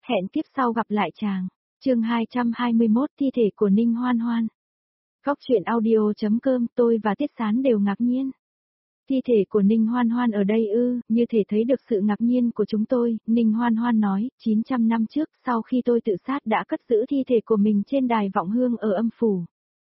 Hẹn kiếp sau gặp lại chàng. Chương 221 thi thể của Ninh Hoan Hoan. Góc truyện audio.com. Tôi và Tiết Sán đều ngạc nhiên. Thi thể của Ninh Hoan Hoan ở đây ư? Như thể thấy được sự ngạc nhiên của chúng tôi, Ninh Hoan Hoan nói, 900 năm trước, sau khi tôi tự sát đã cất giữ thi thể của mình trên đài vọng hương ở âm phủ.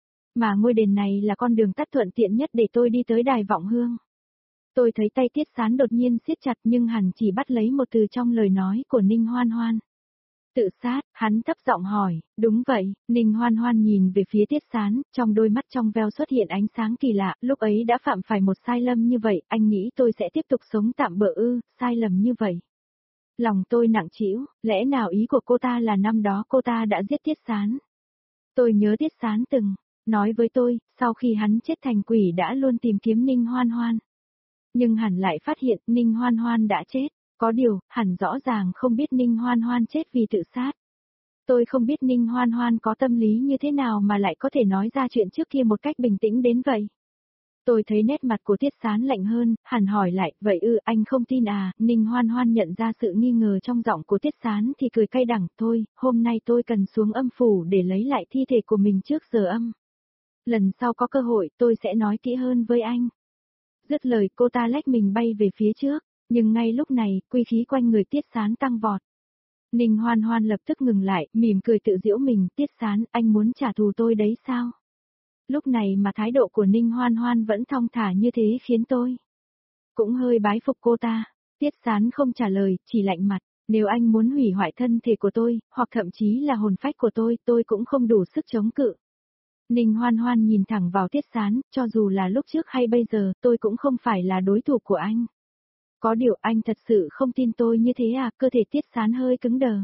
Mà ngôi đền này là con đường tắt thuận tiện nhất để tôi đi tới đài vọng hương. Tôi thấy tay Tiết Sán đột nhiên siết chặt nhưng hắn chỉ bắt lấy một từ trong lời nói của Ninh Hoan Hoan. Tự sát, hắn thấp giọng hỏi, đúng vậy, Ninh Hoan Hoan nhìn về phía Tiết Sán, trong đôi mắt trong veo xuất hiện ánh sáng kỳ lạ, lúc ấy đã phạm phải một sai lầm như vậy, anh nghĩ tôi sẽ tiếp tục sống tạm bợ ư, sai lầm như vậy. Lòng tôi nặng trĩu, lẽ nào ý của cô ta là năm đó cô ta đã giết Tiết Sán. Tôi nhớ Tiết Sán từng nói với tôi, sau khi hắn chết thành quỷ đã luôn tìm kiếm Ninh Hoan Hoan. Nhưng hẳn lại phát hiện Ninh Hoan Hoan đã chết. Có điều, hẳn rõ ràng không biết Ninh Hoan Hoan chết vì tự sát. Tôi không biết Ninh Hoan Hoan có tâm lý như thế nào mà lại có thể nói ra chuyện trước kia một cách bình tĩnh đến vậy. Tôi thấy nét mặt của Tiết Sán lạnh hơn, hẳn hỏi lại, vậy ư, anh không tin à? Ninh Hoan Hoan nhận ra sự nghi ngờ trong giọng của Tiết Sán thì cười cay đắng, thôi, hôm nay tôi cần xuống âm phủ để lấy lại thi thể của mình trước giờ âm. Lần sau có cơ hội tôi sẽ nói kỹ hơn với anh. Dứt lời cô ta lách mình bay về phía trước. Nhưng ngay lúc này, quy khí quanh người Tiết Sán tăng vọt. Ninh Hoan Hoan lập tức ngừng lại, mỉm cười tự giễu mình, Tiết Sán, anh muốn trả thù tôi đấy sao? Lúc này mà thái độ của Ninh Hoan Hoan vẫn thong thả như thế khiến tôi cũng hơi bái phục cô ta. Tiết Sán không trả lời, chỉ lạnh mặt, nếu anh muốn hủy hoại thân thể của tôi, hoặc thậm chí là hồn phách của tôi cũng không đủ sức chống cự. Ninh Hoan Hoan nhìn thẳng vào Tiết Sán, cho dù là lúc trước hay bây giờ, tôi cũng không phải là đối thủ của anh. Có điều anh thật sự không tin tôi như thế à? Cơ thể Tiết Sán hơi cứng đờ.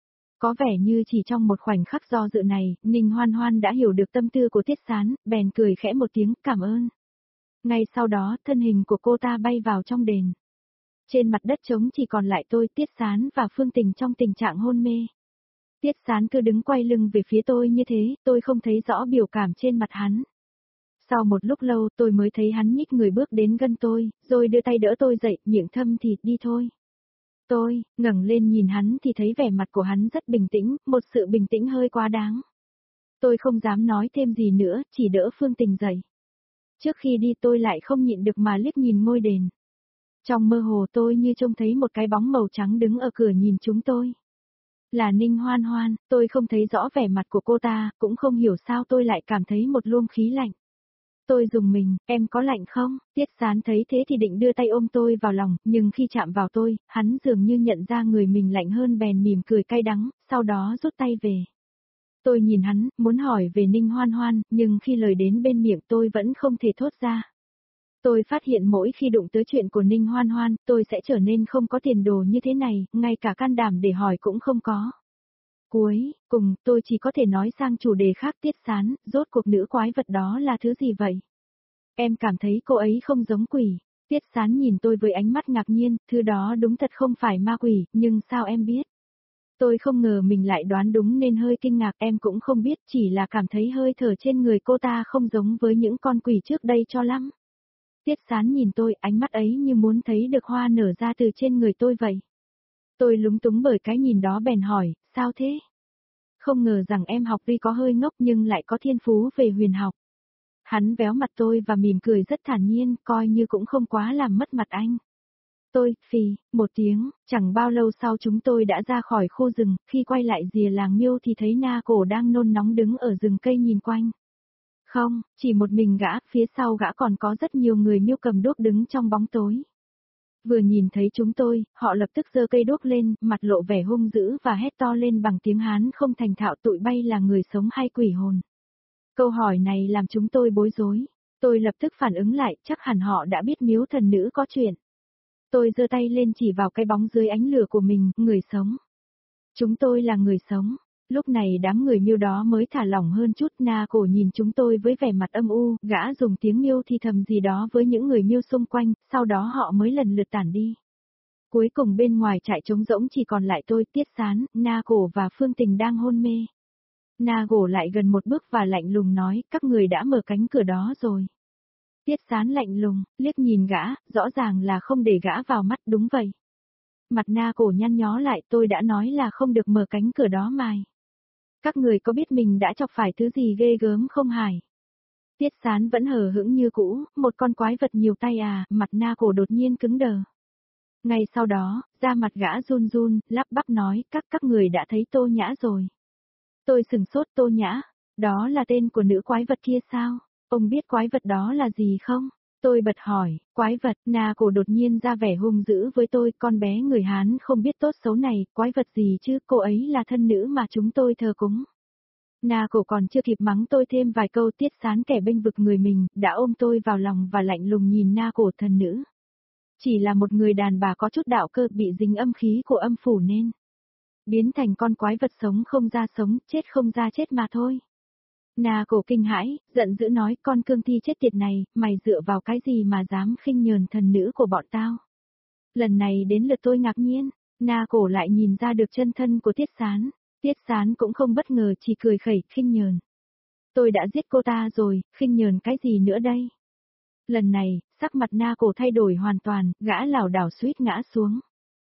Có vẻ như chỉ trong một khoảnh khắc do dự này, Ninh Hoan Hoan đã hiểu được tâm tư của Tiết Sán, bèn cười khẽ một tiếng, cảm ơn. Ngay sau đó, thân hình của cô ta bay vào trong đền. Trên mặt đất trống chỉ còn lại tôi, Tiết Sán và Phương Tình trong tình trạng hôn mê. Tiết Sán cứ đứng quay lưng về phía tôi như thế, tôi không thấy rõ biểu cảm trên mặt hắn. Sau một lúc lâu tôi mới thấy hắn nhích người bước đến gần tôi, rồi đưa tay đỡ tôi dậy, miệng thâm thì, đi thôi. Tôi, ngẩng lên nhìn hắn thì thấy vẻ mặt của hắn rất bình tĩnh, một sự bình tĩnh hơi quá đáng. Tôi không dám nói thêm gì nữa, chỉ đỡ Phương Tình dậy. Trước khi đi tôi lại không nhịn được mà liếc nhìn ngôi đền. Trong mơ hồ tôi như trông thấy một cái bóng màu trắng đứng ở cửa nhìn chúng tôi. Là Ninh Hoan Hoan, tôi không thấy rõ vẻ mặt của cô ta, cũng không hiểu sao tôi lại cảm thấy một luồng khí lạnh. Tôi rùng mình, em có lạnh không? Tiết Sán thấy thế thì định đưa tay ôm tôi vào lòng, nhưng khi chạm vào tôi, hắn dường như nhận ra người mình lạnh hơn bèn mỉm cười cay đắng, sau đó rút tay về. Tôi nhìn hắn, muốn hỏi về Ninh Hoan Hoan, nhưng khi lời đến bên miệng tôi vẫn không thể thốt ra. Tôi phát hiện mỗi khi đụng tới chuyện của Ninh Hoan Hoan, tôi sẽ trở nên không có tiền đồ như thế này, ngay cả can đảm để hỏi cũng không có. Cuối cùng, tôi chỉ có thể nói sang chủ đề khác. Tiết Sán, rốt cuộc nữ quái vật đó là thứ gì vậy? Em cảm thấy cô ấy không giống quỷ. Tiết Sán nhìn tôi với ánh mắt ngạc nhiên, thứ đó đúng thật không phải ma quỷ, nhưng sao em biết? Tôi không ngờ mình lại đoán đúng nên hơi kinh ngạc, em cũng không biết, chỉ là cảm thấy hơi thở trên người cô ta không giống với những con quỷ trước đây cho lắm. Tiết Sán nhìn tôi, ánh mắt ấy như muốn thấy được hoa nở ra từ trên người tôi vậy. Tôi lúng túng bởi cái nhìn đó bèn hỏi, sao thế? Không ngờ rằng em học tuy có hơi ngốc nhưng lại có thiên phú về huyền học. Hắn véo mặt tôi và mỉm cười rất thản nhiên, coi như cũng không quá làm mất mặt anh. Tôi, phì, một tiếng, chẳng bao lâu sau chúng tôi đã ra khỏi khu rừng, khi quay lại rìa làng Miêu thì thấy Na Cổ đang nôn nóng đứng ở rừng cây nhìn quanh. Không, chỉ một mình gã, phía sau gã còn có rất nhiều người Miêu cầm đuốc đứng trong bóng tối. Vừa nhìn thấy chúng tôi, họ lập tức giơ cây đuốc lên, mặt lộ vẻ hung dữ và hét to lên bằng tiếng Hán không thành thạo, tụi bay là người sống hay quỷ hồn. Câu hỏi này làm chúng tôi bối rối. Tôi lập tức phản ứng lại, chắc hẳn họ đã biết Miếu thần nữ có chuyện. Tôi giơ tay lên chỉ vào cái bóng dưới ánh lửa của mình, người sống. Chúng tôi là người sống. Lúc này đám người Miêu đó mới thả lỏng hơn chút. Na Cổ nhìn chúng tôi với vẻ mặt âm u, gã dùng tiếng Miêu thì thầm gì đó với những người Miêu xung quanh, sau đó họ mới lần lượt tản đi. Cuối cùng bên ngoài trại trống rỗng chỉ còn lại tôi, Tiết Sán, Na Cổ và Phương Tình đang hôn mê. Na Cổ lại gần một bước và lạnh lùng nói, các người đã mở cánh cửa đó rồi. Tiết Sán lạnh lùng, liếc nhìn gã, rõ ràng là không để gã vào mắt, đúng vậy. Mặt Na Cổ nhăn nhó lại, tôi đã nói là không được mở cánh cửa đó mài. Các người có biết mình đã chọc phải thứ gì ghê gớm không hài? Tiết Sán vẫn hờ hững như cũ, một con quái vật nhiều tay à, mặt Na Cổ đột nhiên cứng đờ. Ngay sau đó, da mặt gã run run, lắp bắp nói, các người đã thấy Tô Nhã rồi. Tôi sừng sốt. Tô Nhã, đó là tên của nữ quái vật kia sao? Ông biết quái vật đó là gì không? Tôi bật hỏi, quái vật. Na Cổ đột nhiên ra vẻ hung dữ với tôi, con bé người Hán không biết tốt xấu này, quái vật gì chứ, cô ấy là thân nữ mà chúng tôi thờ cúng. Na Cổ còn chưa kịp mắng tôi thêm vài câu, Tiết Sán kẻ bênh vực người mình, đã ôm tôi vào lòng và lạnh lùng nhìn Na Cổ thần nữ. Chỉ là một người đàn bà có chút đạo cơ bị dính âm khí của âm phủ nên biến thành con quái vật sống không ra sống, chết không ra chết mà thôi. Na Cổ kinh hãi, giận dữ nói, con cương thi chết tiệt này, mày dựa vào cái gì mà dám khinh nhờn thần nữ của bọn tao? Lần này đến lượt tôi ngạc nhiên, Na Cổ lại nhìn ra được chân thân của Tiết Sán. Tiết Sán cũng không bất ngờ, chỉ cười khẩy, khinh nhờn. Tôi đã giết cô ta rồi, khinh nhờn cái gì nữa đây? Lần này, sắc mặt Na Cổ thay đổi hoàn toàn, gã lảo đảo suýt ngã xuống.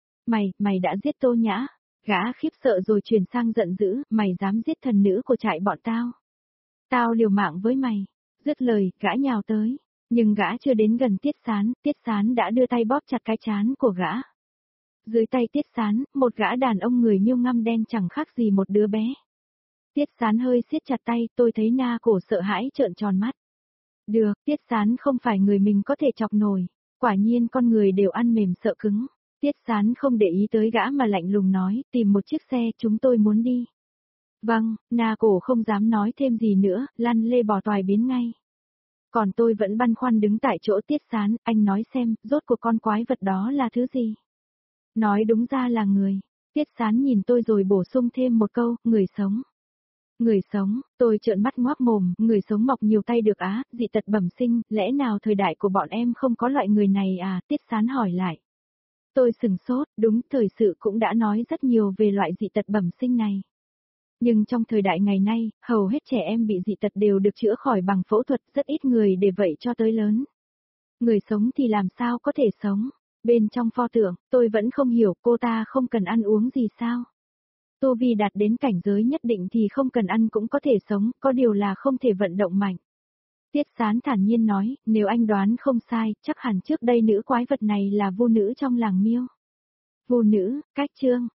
Mày đã giết Tô Nhã. Gã khiếp sợ rồi chuyển sang giận dữ, mày dám giết thần nữ của trại bọn tao. Tao liều mạng với mày. Dứt lời, gã nhào tới. Nhưng gã chưa đến gần Tiết Sán đã đưa tay bóp chặt cái trán của gã. Dưới tay Tiết Sán, một gã đàn ông người miêu ngăm đen chẳng khác gì một đứa bé. Tiết Sán hơi siết chặt tay, tôi thấy Na Cổ sợ hãi trợn tròn mắt. Được, Tiết Sán không phải người mình có thể chọc nổi. Quả nhiên con người đều ăn mềm sợ cứng. Tiết Sán không để ý tới gã mà lạnh lùng nói, tìm một chiếc xe, chúng tôi muốn đi. Vâng, Na Cổ không dám nói thêm gì nữa, lăn lê bò toài biến ngay. Còn tôi vẫn băn khoăn đứng tại chỗ. Tiết Sán, anh nói xem, rốt cuộc con quái vật đó là thứ gì? Nói đúng ra là người. Tiết Sán nhìn tôi rồi bổ sung thêm một câu, người sống. Người sống, tôi trợn mắt ngoác mồm, người sống mọc nhiều tay được á, dị tật bẩm sinh, lẽ nào thời đại của bọn em không có loại người này à? Tiết Sán hỏi lại. Tôi sừng sốt, đúng, thời sự cũng đã nói rất nhiều về loại dị tật bẩm sinh này. Nhưng trong thời đại ngày nay, hầu hết trẻ em bị dị tật đều được chữa khỏi bằng phẫu thuật, rất ít người để vậy cho tới lớn. Người sống thì làm sao có thể sống? Bên trong pho tượng, tôi vẫn không hiểu, cô ta không cần ăn uống gì sao? Tu vi đạt đến cảnh giới nhất định thì không cần ăn cũng có thể sống, có điều là không thể vận động mạnh. Tiết Sán thản nhiên nói, nếu anh đoán không sai, chắc hẳn trước đây nữ quái vật này là vu nữ trong làng Miêu. Vu nữ, cách chương.